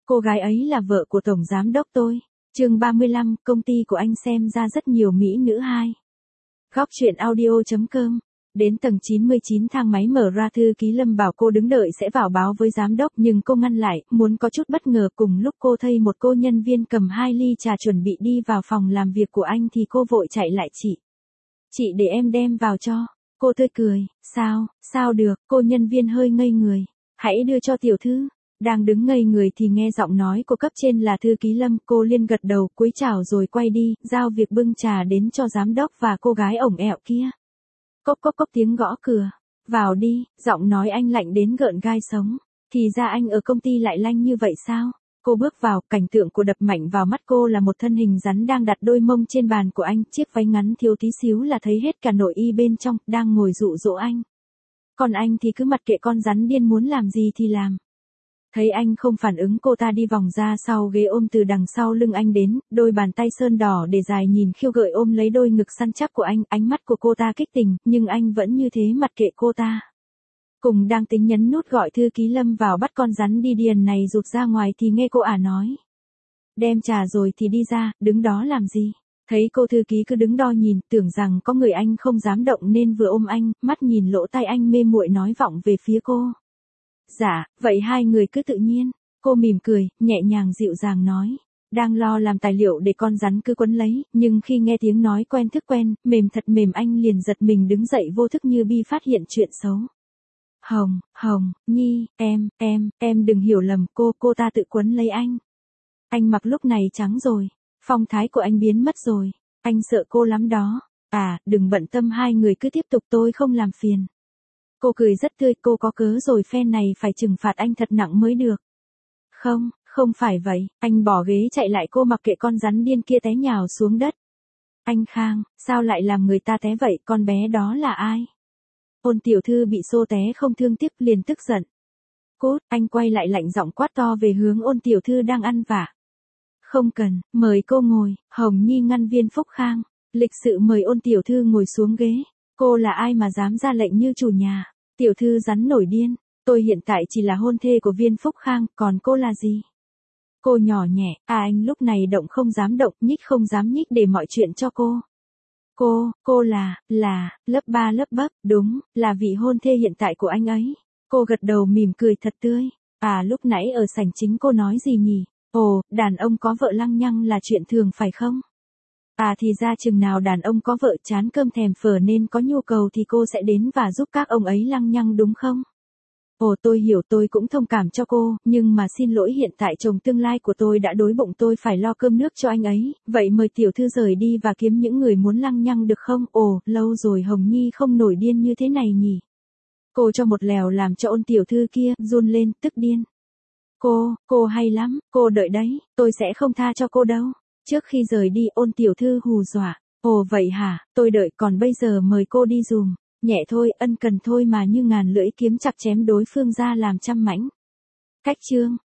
Cô gái ấy là vợ của tổng giám đốc tôi. Chương 35, công ty của anh xem ra rất nhiều mỹ nữ hai. Góc truyện audio.com. Đến tầng 99 thang máy mở ra, thư ký Lâm bảo cô đứng đợi sẽ vào báo với giám đốc, nhưng cô ngăn lại, muốn có chút bất ngờ. Cùng lúc cô thấy một cô nhân viên cầm 2 ly trà chuẩn bị đi vào phòng làm việc của anh thì cô vội chạy lại. Chị để em đem vào cho. Cô tươi cười. Sao được, cô nhân viên hơi ngây người. Hãy đưa cho tiểu thư. Đang đứng ngây người thì nghe giọng nói của cấp trên là thư ký Lâm, cô liền gật đầu, cúi chào rồi quay đi, giao việc bưng trà đến cho giám đốc và cô gái ổng ẹo kia. Cốc tiếng gõ cửa. Vào đi, giọng nói anh lạnh đến gợn gai sống. Thì ra anh ở công ty lại lanh như vậy sao? Cô bước vào, cảnh tượng của đập mạnh vào mắt cô là một thân hình rắn đang đặt đôi mông trên bàn của anh, chiếc váy ngắn thiếu tí xíu là thấy hết cả nội y bên trong, đang ngồi dụ dỗ anh. Còn anh thì cứ mặc kệ con rắn điên muốn làm gì thì làm. Thấy anh không phản ứng, cô ta đi vòng ra sau ghế, ôm từ đằng sau lưng anh đến, đôi bàn tay sơn đỏ để dài nhìn khiêu gợi ôm lấy đôi ngực săn chắc của anh. Ánh mắt của cô ta kích tình, nhưng anh vẫn như thế mặc kệ cô ta. Cùng đang tính nhấn nút gọi thư ký Lâm vào bắt con rắn đi điền này rụt ra ngoài thì nghe cô nói. Đem trà rồi thì đi ra, đứng đó làm gì? Thấy cô thư ký cứ đứng đo nhìn, tưởng rằng có người anh không dám động nên vừa ôm anh, mắt nhìn lỗ tai anh mê muội nói vọng về phía cô. Dạ, vậy hai người cứ tự nhiên. Cô mỉm cười, nhẹ nhàng dịu dàng nói. Đang lo làm tài liệu để con rắn cứ quấn lấy, nhưng khi nghe tiếng nói quen thức quen, mềm thật mềm, anh liền giật mình đứng dậy vô thức như bi phát hiện chuyện xấu. Hồng, Nhi, em đừng hiểu lầm, cô ta tự quấn lấy anh. Anh mặc lúc này trắng rồi, phong thái của anh biến mất rồi, anh sợ cô lắm đó. À, đừng bận tâm, hai người cứ tiếp tục, tôi không làm phiền. Cô cười rất tươi, cô có cớ rồi, phen này phải trừng phạt anh thật nặng mới được. Không phải vậy, anh bỏ ghế chạy lại, cô mặc kệ con rắn điên kia té nhào xuống đất. Anh Khang, sao lại làm người ta té vậy, con bé đó là ai? Ôn tiểu thư bị xô té không thương tiếc, liền tức giận. Cút, anh quay lại lạnh giọng quát to về hướng ôn tiểu thư đang ăn vạ. Không cần, mời cô ngồi. Hồng Nhi ngăn Viên Phúc Khang, lịch sự mời ôn tiểu thư ngồi xuống ghế. Cô là ai mà dám ra lệnh như chủ nhà? Tiểu thư rắn nổi điên, tôi hiện tại chỉ là hôn thê của Viên Phúc Khang, còn cô là gì? Cô nhỏ nhẹ, anh lúc này động không dám động, nhích không dám nhích, để mọi chuyện cho cô. Cô là, lớp 3 lớp bấp, đúng, là vị hôn thê hiện tại của anh ấy. Cô gật đầu mỉm cười thật tươi. À, lúc nãy ở sảnh chính cô nói gì nhỉ? Ồ, đàn ông có vợ lăng nhăng là chuyện thường phải không? À, thì ra chừng nào đàn ông có vợ chán cơm thèm phở nên có nhu cầu thì cô sẽ đến và giúp các ông ấy lăng nhăng đúng không? Ồ, tôi hiểu, tôi cũng thông cảm cho cô, nhưng mà xin lỗi, hiện tại chồng tương lai của tôi đã đói bụng, tôi phải lo cơm nước cho anh ấy, vậy mời tiểu thư rời đi và kiếm những người muốn lăng nhăng được không? Ồ, lâu rồi Hồng Nhi không nổi điên như thế này nhỉ? Cô cho một lèo làm cho ôn tiểu thư kia run lên, tức điên. Cô hay lắm, cô đợi đấy, tôi sẽ không tha cho cô đâu. Trước khi rời đi, ôn tiểu thư hù dọa. Ồ vậy hả, tôi đợi, còn bây giờ mời cô đi dùm. Nhẹ thôi, ân cần thôi mà như ngàn lưỡi kiếm chặt chém đối phương ra làm trăm mảnh. Cách chương